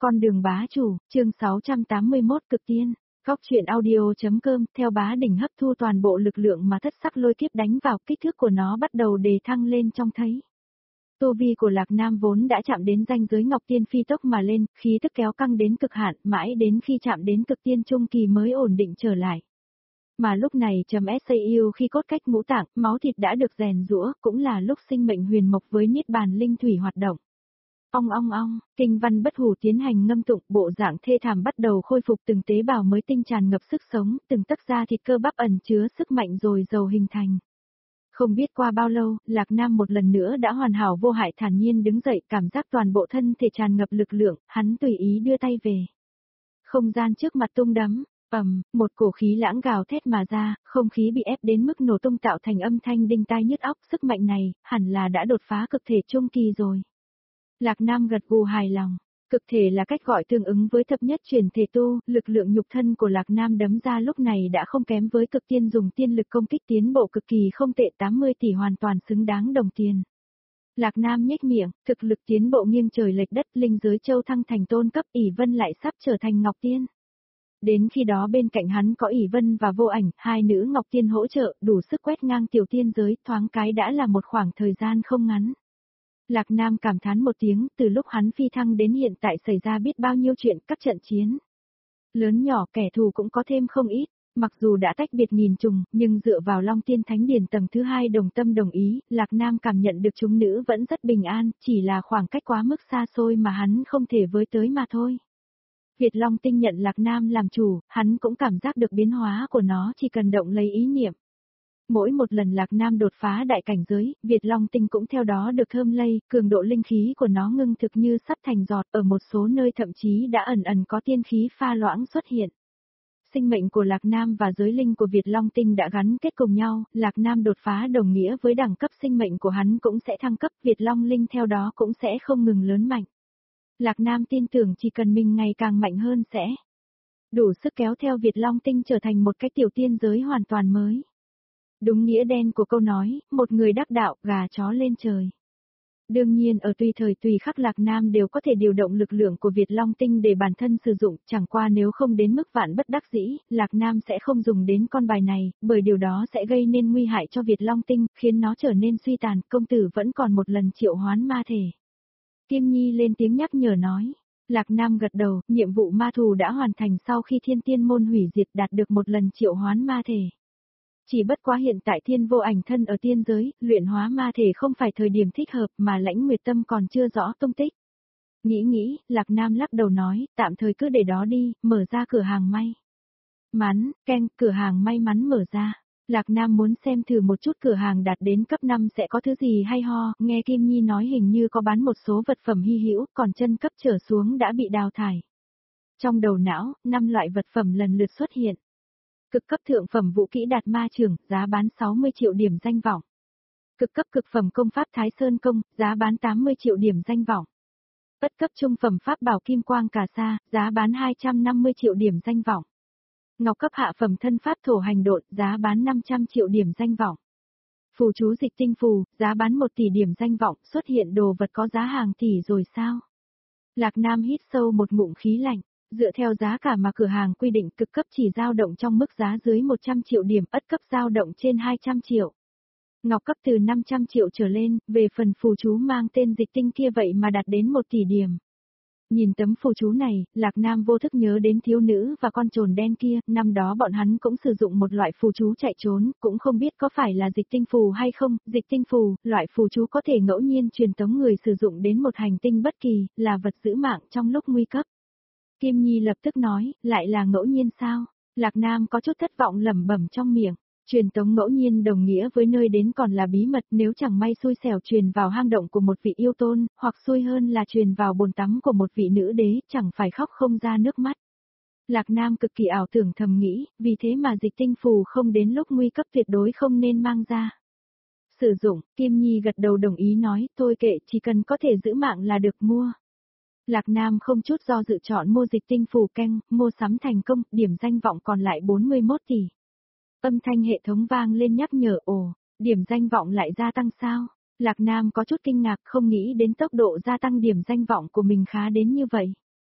Con đường bá chủ, chương 681 cực tiên. Góc truyện audio.com, theo bá đỉnh hấp thu toàn bộ lực lượng mà thất sắc lôi kiếp đánh vào, kích thước của nó bắt đầu đề thăng lên trong thấy. Tu vi của Lạc Nam vốn đã chạm đến ranh giới Ngọc Tiên phi tốc mà lên, khí tức kéo căng đến cực hạn, mãi đến khi chạm đến cực tiên trung kỳ mới ổn định trở lại. Mà lúc này trầm SAU khi cốt cách ngũ tạng, máu thịt đã được rèn giũa, cũng là lúc sinh mệnh huyền mộc với niết bàn linh thủy hoạt động. Ong ong ong, kinh văn bất hủ tiến hành ngâm tụng, bộ dạng thê thảm bắt đầu khôi phục, từng tế bào mới tinh tràn ngập sức sống, từng tấc da thịt cơ bắp ẩn chứa sức mạnh rồi dầu hình thành. Không biết qua bao lâu, Lạc Nam một lần nữa đã hoàn hảo vô hại thản nhiên đứng dậy, cảm giác toàn bộ thân thể tràn ngập lực lượng, hắn tùy ý đưa tay về. Không gian trước mặt tung đắm, một cổ khí lãng gào thét mà ra, không khí bị ép đến mức nổ tung tạo thành âm thanh đinh tai nhức óc, sức mạnh này, hẳn là đã đột phá cực thể trung kỳ rồi. Lạc Nam gật gù hài lòng, cực thể là cách gọi tương ứng với thập nhất chuyển thể tu, lực lượng nhục thân của Lạc Nam đấm ra lúc này đã không kém với cực tiên dùng tiên lực công kích tiến bộ cực kỳ không tệ, 80 tỷ hoàn toàn xứng đáng đồng tiền. Lạc Nam nhếch miệng, thực lực tiến bộ nghiêng trời lệch đất, linh giới châu thăng thành tôn cấp, ỷ vân lại sắp trở thành ngọc tiên. Đến khi đó bên cạnh hắn có ỷ vân và vô ảnh, hai nữ ngọc tiên hỗ trợ, đủ sức quét ngang tiểu tiên giới, thoáng cái đã là một khoảng thời gian không ngắn. Lạc Nam cảm thán một tiếng, từ lúc hắn phi thăng đến hiện tại xảy ra biết bao nhiêu chuyện, các trận chiến lớn nhỏ kẻ thù cũng có thêm không ít, mặc dù đã tách biệt nghìn trùng, nhưng dựa vào Long Tiên Thánh Điển tầng thứ 2 đồng tâm đồng ý, Lạc Nam cảm nhận được chúng nữ vẫn rất bình an, chỉ là khoảng cách quá mức xa xôi mà hắn không thể với tới mà thôi. Việt Long Tinh nhận Lạc Nam làm chủ, hắn cũng cảm giác được biến hóa của nó chỉ cần động lấy ý niệm. Mỗi một lần Lạc Nam đột phá đại cảnh giới, Việt Long Tinh cũng theo đó được thơm lây, cường độ linh khí của nó ngưng thực như sắp thành giọt, ở một số nơi thậm chí đã ẩn ẩn có tiên khí pha loãng xuất hiện. Sinh mệnh của Lạc Nam và giới linh của Việt Long Tinh đã gắn kết cùng nhau, Lạc Nam đột phá đồng nghĩa với đẳng cấp sinh mệnh của hắn cũng sẽ thăng cấp, Việt Long Linh theo đó cũng sẽ không ngừng lớn mạnh. Lạc Nam tin tưởng chỉ cần mình ngày càng mạnh hơn sẽ đủ sức kéo theo Việt Long Tinh trở thành một cái tiểu tiên giới hoàn toàn mới. Đúng nghĩa đen của câu nói, một người đắc đạo, gà chó lên trời. Đương nhiên ở tùy thời tùy khắc Lạc Nam đều có thể điều động lực lượng của Việt Long Tinh để bản thân sử dụng, chẳng qua nếu không đến mức vạn bất đắc dĩ, Lạc Nam sẽ không dùng đến con bài này, bởi điều đó sẽ gây nên nguy hại cho Việt Long Tinh, khiến nó trở nên suy tàn, công tử vẫn còn một lần triệu hoán ma thể. Kim Nhi lên tiếng nhắc nhở nói. Lạc Nam gật đầu, nhiệm vụ ma thù đã hoàn thành sau khi thiên tiên môn hủy diệt đạt được một lần triệu hoán ma thể. Chỉ bất quá hiện tại thiên vô ảnh thân ở tiên giới, luyện hóa ma thể không phải thời điểm thích hợp mà Lãnh Nguyệt Tâm còn chưa rõ tung tích. Nghĩ, Lạc Nam lắc đầu nói, tạm thời cứ để đó đi, mở ra cửa hàng may cửa hàng may mắn mở ra. Lạc Nam muốn xem thử một chút cửa hàng đạt đến cấp 5 sẽ có thứ gì hay ho, nghe Kim Nhi nói hình như có bán một số vật phẩm hy hữu, còn chân cấp trở xuống đã bị đào thải. Trong đầu não, 5 loại vật phẩm lần lượt xuất hiện. Cực cấp thượng phẩm vũ kỹ đạt ma trưởng, giá bán 60 triệu điểm danh vọng. Cực cấp cực phẩm công pháp Thái Sơn Công, giá bán 80 triệu điểm danh vọng. Bất cấp trung phẩm pháp bảo Kim Quang Cà Sa, giá bán 250 triệu điểm danh vọng. Ngọc cấp hạ phẩm thân pháp Thổ Hành Độn, giá bán 500 triệu điểm danh vọng. Phù chú Dịch Tinh Phù, giá bán 1 tỷ điểm danh vọng, xuất hiện đồ vật có giá hàng tỷ rồi sao? Lạc Nam hít sâu một ngụm khí lạnh. Dựa theo giá cả mà cửa hàng quy định, cực cấp chỉ dao động trong mức giá dưới 100 triệu điểm, ất cấp dao động trên 200 triệu. Ngọc cấp từ 500 triệu trở lên, về phần phù chú mang tên Dịch Tinh kia vậy mà đạt đến 1 tỷ điểm. Nhìn tấm phù chú này, Lạc Nam vô thức nhớ đến thiếu nữ và con trồn đen kia, năm đó bọn hắn cũng sử dụng một loại phù chú chạy trốn, cũng không biết có phải là Dịch Tinh Phù hay không. Dịch Tinh Phù, loại phù chú có thể ngẫu nhiên truyền tống người sử dụng đến một hành tinh bất kỳ, là vật giữ mạng trong lúc nguy cấp. Kim Nhi lập tức nói, lại là ngẫu nhiên sao? Lạc Nam có chút thất vọng lẩm bẩm trong miệng. Truyền tống ngẫu nhiên đồng nghĩa với nơi đến còn là bí mật, nếu chẳng may xui xẻo truyền vào hang động của một vị yêu tôn, hoặc xui hơn là truyền vào bồn tắm của một vị nữ đế, chẳng phải khóc không ra nước mắt. Lạc Nam cực kỳ ảo tưởng thầm nghĩ, vì thế mà Dịch Tinh Phù không đến lúc nguy cấp tuyệt đối không nên mang ra sử dụng. Kim Nhi gật đầu đồng ý nói, thôi kệ, chỉ cần có thể giữ mạng là được mua. Lạc Nam không chút do dự chọn mua Dịch Tinh Phù canh, mua sắm thành công, điểm danh vọng còn lại 41 tỷ. Âm thanh hệ thống vang lên nhắc nhở, điểm danh vọng lại gia tăng sao? Lạc Nam có chút kinh ngạc, không nghĩ đến tốc độ gia tăng điểm danh vọng của mình khá đến như vậy.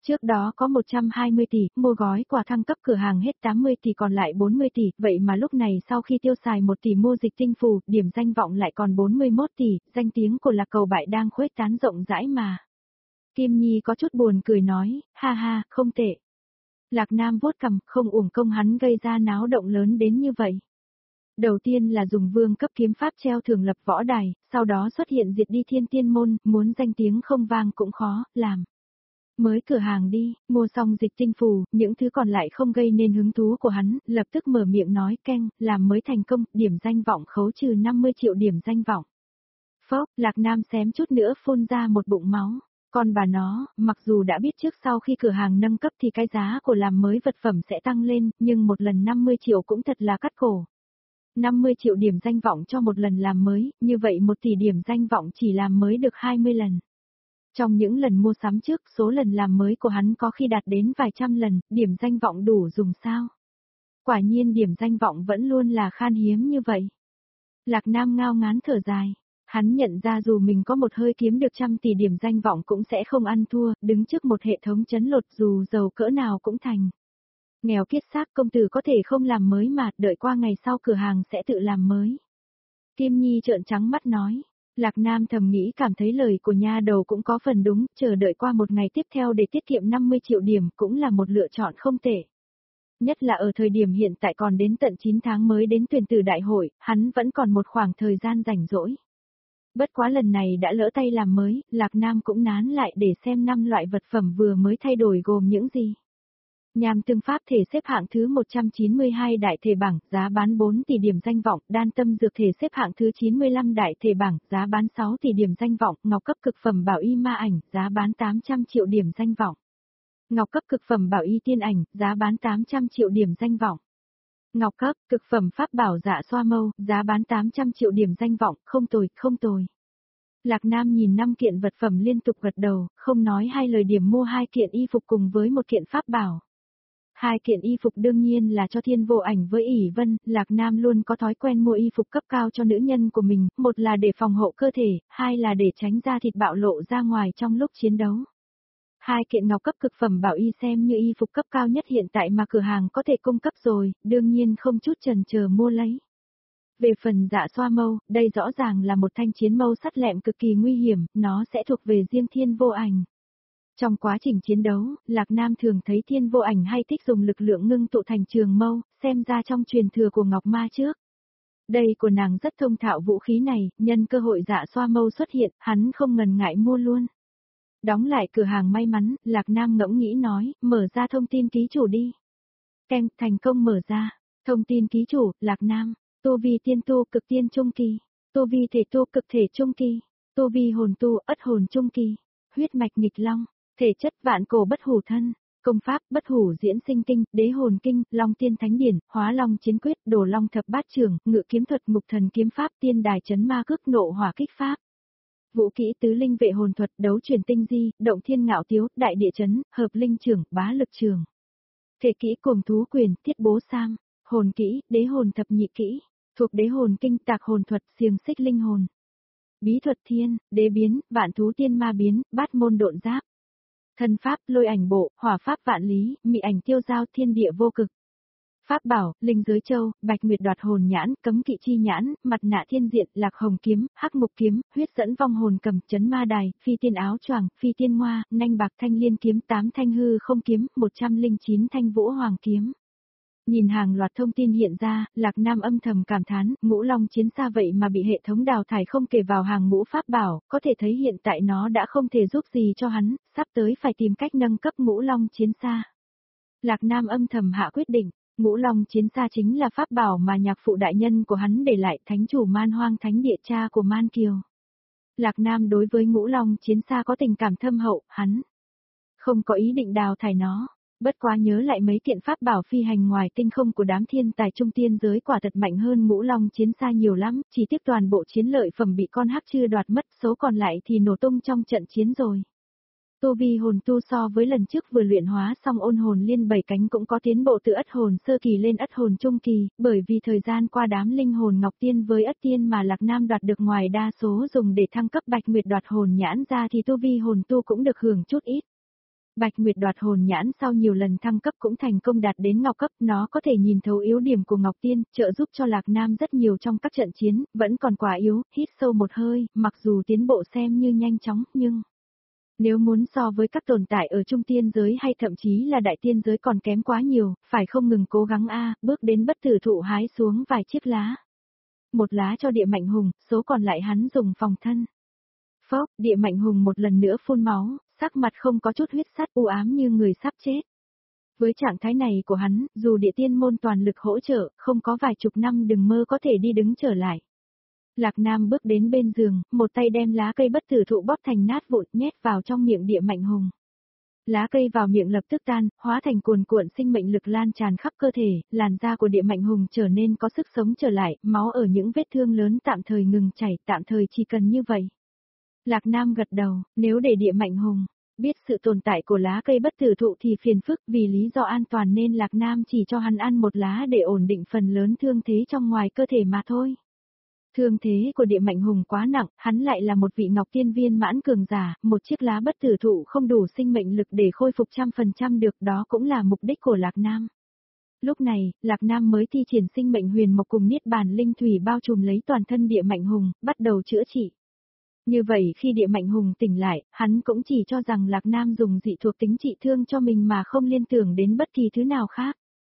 Trước đó có 120 tỷ, mua gói quà thăng cấp cửa hàng hết 80 tỷ còn lại 40 tỷ, vậy mà lúc này sau khi tiêu xài 1 tỷ mua dịch tinh phù, điểm danh vọng lại còn 41 tỷ, danh tiếng của Lạc Cầu Bại đang khuếch tán rộng rãi mà. Kim Nhi có chút buồn cười nói, ha ha, không tệ. Lạc Nam vuốt cằm, không uổng công hắn gây ra náo động lớn đến như vậy. Đầu tiên là dùng vương cấp kiếm pháp treo thường lập võ đài, sau đó xuất hiện diệt đi thiên tiên môn, muốn danh tiếng không vang cũng khó, làm. Mới cửa hàng đi, mua xong dịch tinh phù, những thứ còn lại không gây nên hứng thú của hắn, lập tức mở miệng nói keng, làm mới thành công, điểm danh vọng khấu trừ 50 triệu điểm danh vọng. Phốc, Lạc Nam xém chút nữa phun ra một bụng máu. Còn bà nó, mặc dù đã biết trước sau khi cửa hàng nâng cấp thì cái giá của làm mới vật phẩm sẽ tăng lên, nhưng một lần 50 triệu cũng thật là cắt cổ. 50 triệu điểm danh vọng cho một lần làm mới, như vậy 1 tỷ điểm danh vọng chỉ làm mới được 20 lần. Trong những lần mua sắm trước, số lần làm mới của hắn có khi đạt đến vài trăm lần, điểm danh vọng đủ dùng sao? Quả nhiên điểm danh vọng vẫn luôn là khan hiếm như vậy. Lạc Nam ngao ngán thở dài. Hắn nhận ra dù mình có một hơi kiếm được 100 tỷ điểm danh vọng cũng sẽ không ăn thua, đứng trước một hệ thống chấn lột dù giàu cỡ nào cũng thành. Nghèo kiết xác công tử có thể không làm mới mà, đợi qua ngày sau cửa hàng sẽ tự làm mới. Kim Nhi trợn trắng mắt nói. Lạc Nam thầm nghĩ cảm thấy lời của nha đầu cũng có phần đúng, chờ đợi qua một ngày tiếp theo để tiết kiệm 50 triệu điểm cũng là một lựa chọn không tệ. Nhất là ở thời điểm hiện tại còn đến tận 9 tháng mới đến tuyển tử đại hội, hắn vẫn còn một khoảng thời gian rảnh rỗi. Bất quá lần này đã lỡ tay làm mới, Lạc Nam cũng nán lại để xem 5 loại vật phẩm vừa mới thay đổi gồm những gì. Nham tương pháp thể xếp hạng thứ 192 đại thể bảng, giá bán 4 tỷ điểm danh vọng, đan tâm dược thể xếp hạng thứ 95 đại thể bảng, giá bán 6 tỷ điểm danh vọng, ngọc cấp cực phẩm bảo y ma ảnh, giá bán 800 triệu điểm danh vọng. Ngọc cấp cực phẩm bảo y tiên ảnh, giá bán 800 triệu điểm danh vọng. Ngọc cấp, cực phẩm pháp bảo dạ xoa mâu, giá bán 800 triệu điểm danh vọng, không tồi, không tồi. Lạc Nam nhìn 5 kiện vật phẩm liên tục gật đầu, không nói hai lời điểm mua 2 kiện y phục cùng với 1 kiện pháp bảo. 2 kiện y phục đương nhiên là cho Thiên Vô Ảnh với ỷ Vân, Lạc Nam luôn có thói quen mua y phục cấp cao cho nữ nhân của mình, một là để phòng hộ cơ thể, hai là để tránh da thịt bạo lộ ra ngoài trong lúc chiến đấu. 2 kiện ngọc cấp cực phẩm bảo y xem như y phục cấp cao nhất hiện tại mà cửa hàng có thể cung cấp rồi, đương nhiên không chút chần chờ mua lấy. Về phần dạ xoa mâu, đây rõ ràng là một thanh chiến mâu sắt lẹm cực kỳ nguy hiểm, nó sẽ thuộc về riêng Thiên Vô Ảnh. Trong quá trình chiến đấu, Lạc Nam thường thấy Thiên Vô Ảnh hay thích dùng lực lượng ngưng tụ thành trường mâu, xem ra trong truyền thừa của Ngọc Ma trước. Đây của nàng rất thông thạo vũ khí này, nhân cơ hội dạ xoa mâu xuất hiện, hắn không ngần ngại mua luôn. Đóng lại cửa hàng may mắn, Lạc Nam ngẫm nghĩ nói, mở ra thông tin ký chủ đi. Keng, thành công mở ra. Thông tin ký chủ, Lạc Nam, tu vi tiên tu cực tiên trung kỳ, tu vi thể tu cực thể trung kỳ, tu vi hồn tu ất hồn trung kỳ, huyết mạch nghịch long, thể chất vạn cổ bất hủ thân, công pháp bất hủ diễn sinh kinh, đế hồn kinh, long tiên thánh điển, hóa long chiến quyết, đồ long thập bát trường, ngự kiếm thuật ngục thần kiếm pháp, tiên đài chấn ma cước nộ hỏa kích pháp. Vũ kỹ tứ linh vệ hồn thuật, đấu chuyển tinh di, động thiên ngạo tiếu, đại địa chấn, hợp linh trường, bá lực trường. Thể kỹ cuồng thú quyền, thiết bố sam, hồn kỹ, đế hồn thập nhị kỹ, thuộc đế hồn kinh, tạc hồn thuật, xiềng xích linh hồn. Bí thuật thiên, đế biến, vạn thú tiên ma biến, bát môn độn giáp. Thân pháp, lôi ảnh bộ, hỏa pháp vạn lý, mị ảnh tiêu giao, thiên địa vô cực. Pháp bảo, linh giới châu, bạch nguyệt đoạt hồn nhãn, cấm kỵ chi nhãn, mặt nạ thiên diện, lạc hồng kiếm, hắc mục kiếm, huyết dẫn vong hồn cầm, chấn ma đài, phi tiên áo choàng, phi tiên ngoa, nanh bạc thanh liên kiếm, 8 thanh hư không kiếm, 109 thanh vũ hoàng kiếm. Nhìn hàng loạt thông tin hiện ra, Lạc Nam âm thầm cảm thán, ngũ long chiến xa vậy mà bị hệ thống đào thải không kể vào hàng ngũ pháp bảo, có thể thấy hiện tại nó đã không thể giúp gì cho hắn, sắp tới phải tìm cách nâng cấp ngũ long chiến xa. Lạc Nam âm thầm hạ quyết định. Ngũ Long chiến xa chính là pháp bảo mà nhạc phụ đại nhân của hắn để lại, thánh chủ Man Hoang Thánh Địa cha của Man Kiều. Lạc Nam đối với Ngũ Long chiến xa có tình cảm thâm hậu, hắn không có ý định đào thải nó. Bất quá nhớ lại mấy kiện pháp bảo phi hành ngoài tinh không của đám thiên tài trung tiên giới quả thật mạnh hơn Ngũ Long chiến xa nhiều lắm, chỉ tiếc toàn bộ chiến lợi phẩm bị con hắc chưa đoạt mất, số còn lại thì nổ tung trong trận chiến rồi. Tu vi hồn tu so với lần trước vừa luyện hóa xong ôn hồn liên 7 cánh cũng có tiến bộ từ ất hồn sơ kỳ lên ất hồn trung kỳ, bởi vì thời gian qua đám linh hồn ngọc tiên với ất tiên mà Lạc Nam đoạt được ngoài đa số dùng để thăng cấp bạch nguyệt đoạt hồn nhãn ra thì tu vi hồn tu cũng được hưởng chút ít. Bạch Nguyệt đoạt hồn nhãn sau nhiều lần thăng cấp cũng thành công đạt đến ngọc cấp, nó có thể nhìn thấu yếu điểm của Ngọc Tiên, trợ giúp cho Lạc Nam rất nhiều trong các trận chiến, vẫn còn quá yếu, hít sâu một hơi, mặc dù tiến bộ xem như nhanh chóng, nhưng nếu muốn so với các tồn tại ở trung tiên giới hay thậm chí là đại tiên giới còn kém quá nhiều, phải không ngừng cố gắng bước đến bất tử thụ hái xuống vài chiếc lá. Một lá cho địa mạnh hùng, số còn lại hắn dùng phòng thân. Phốc, địa mạnh hùng một lần nữa phun máu, sắc mặt không có chút huyết sắt u ám như người sắp chết. Với trạng thái này của hắn, dù địa tiên môn toàn lực hỗ trợ, không có vài chục năm đừng mơ có thể đi đứng trở lại. Lạc Nam bước đến bên giường, một tay đem lá cây bất tử thụ bóp thành nát vụn nhét vào trong miệng địa mạnh hùng. Lá cây vào miệng lập tức tan, hóa thành cuồn cuộn sinh mệnh lực lan tràn khắp cơ thể, làn da của địa mạnh hùng trở nên có sức sống trở lại, máu ở những vết thương lớn tạm thời ngừng chảy, tạm thời chỉ cần như vậy. Lạc Nam gật đầu, nếu để địa mạnh hùng biết sự tồn tại của lá cây bất tử thụ thì phiền phức, vì lý do an toàn nên Lạc Nam chỉ cho hắn ăn một lá để ổn định phần lớn thương thế trong ngoài cơ thể mà thôi. Thương thế của địa mạnh hùng quá nặng, hắn lại là một vị ngọc tiên viên mãn cường giả, một chiếc lá bất tử thụ không đủ sinh mệnh lực để khôi phục 100% được, đó cũng là mục đích của Lạc Nam. Lúc này, Lạc Nam mới thi triển sinh mệnh huyền mộc cùng niết bàn linh thủy bao trùm lấy toàn thân địa mạnh hùng, bắt đầu chữa trị. Như vậy khi địa mạnh hùng tỉnh lại, hắn cũng chỉ cho rằng Lạc Nam dùng dị thuộc tính trị thương cho mình mà không liên tưởng đến bất kỳ thứ nào khác.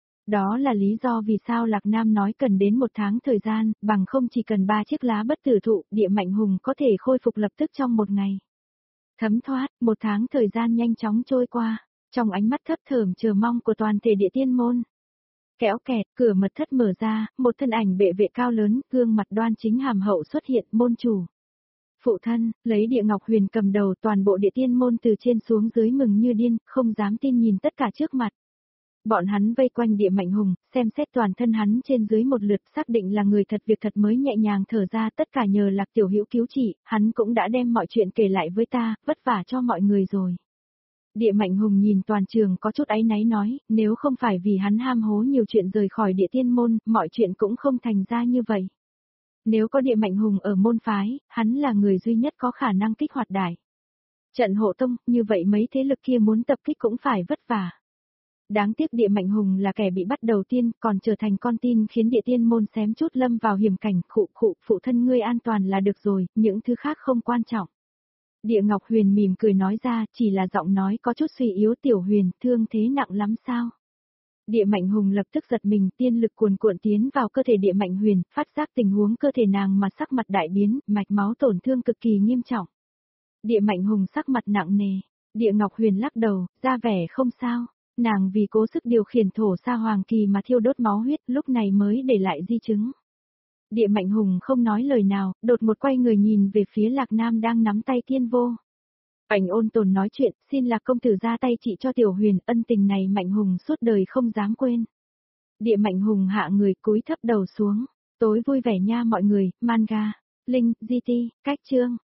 Đó là lý do vì sao Lạc Nam nói cần đến 1 tháng thời gian, bằng không chỉ cần 3 chiếc lá bất tử thụ, địa mạnh hùng có thể khôi phục lập tức trong 1 ngày. Thấm thoát, 1 tháng thời gian nhanh chóng trôi qua, trong ánh mắt thấp thởm chờ mong của toàn thể địa tiên môn. Kéo kẹt, cửa mật thất mở ra, một thân ảnh bệ vệ cao lớn, gương mặt đoan chính hàm hậu xuất hiện, môn chủ. Phụ thân, lấy địa ngọc huyền cầm đầu, toàn bộ địa tiên môn từ trên xuống dưới mừng như điên, không dám tin nhìn tất cả trước mặt. Bọn hắn vây quanh địa mạnh hùng, xem xét toàn thân hắn trên dưới một lượt, xác định là người thật việc thật mới nhẹ nhàng thở ra, tất cả nhờ Lạc tiểu hữu cứu trị, hắn cũng đã đem mọi chuyện kể lại với ta, vất vả cho mọi người rồi. Địa mạnh hùng nhìn toàn trường có chút áy náy nói, nếu không phải vì hắn ham hố nhiều chuyện rời khỏi địa tiên môn, mọi chuyện cũng không thành ra như vậy. Nếu có địa mạnh hùng ở môn phái, hắn là người duy nhất có khả năng kích hoạt đại trận hộ tông, như vậy mấy thế lực kia muốn tập kích cũng phải vất vả. Đáng tiếc địa mạnh hùng là kẻ bị bắt đầu tiên, còn trở thành con tin khiến địa tiên môn xém chút lâm vào hiểm cảnh, phụ thân ngươi an toàn là được rồi, những thứ khác không quan trọng. Địa Ngọc Huyền mỉm cười nói ra, chỉ là giọng nói có chút suy yếu. Tiểu Huyền, thương thế nặng lắm sao? Địa Mạnh Hùng lập tức giật mình, tiên lực cuồn cuộn tiến vào cơ thể Địa Mạnh Huyền, phát giác tình huống cơ thể nàng mà sắc mặt đại biến, mạch máu tổn thương cực kỳ nghiêm trọng. Địa Mạnh Hùng sắc mặt nặng nề, Địa Ngọc Huyền lắc đầu, ra vẻ không sao, nàng vì cố sức điều khiển thổ sa hoàng kỳ mà thiêu đốt máu huyết, lúc này mới để lại di chứng. Địa Mạnh Hùng không nói lời nào, đột một quay người nhìn về phía Lạc Nam đang nắm tay Tiên Vô. Ảnh Ôn Tồn nói chuyện, xin Lạc công tử ra tay trị cho Tiểu Huyền, ân tình này Mạnh Hùng suốt đời không dám quên. Địa Mạnh Hùng hạ người cúi thấp đầu xuống, tối vui vẻ nha mọi người, manga, link, GT, cách chương.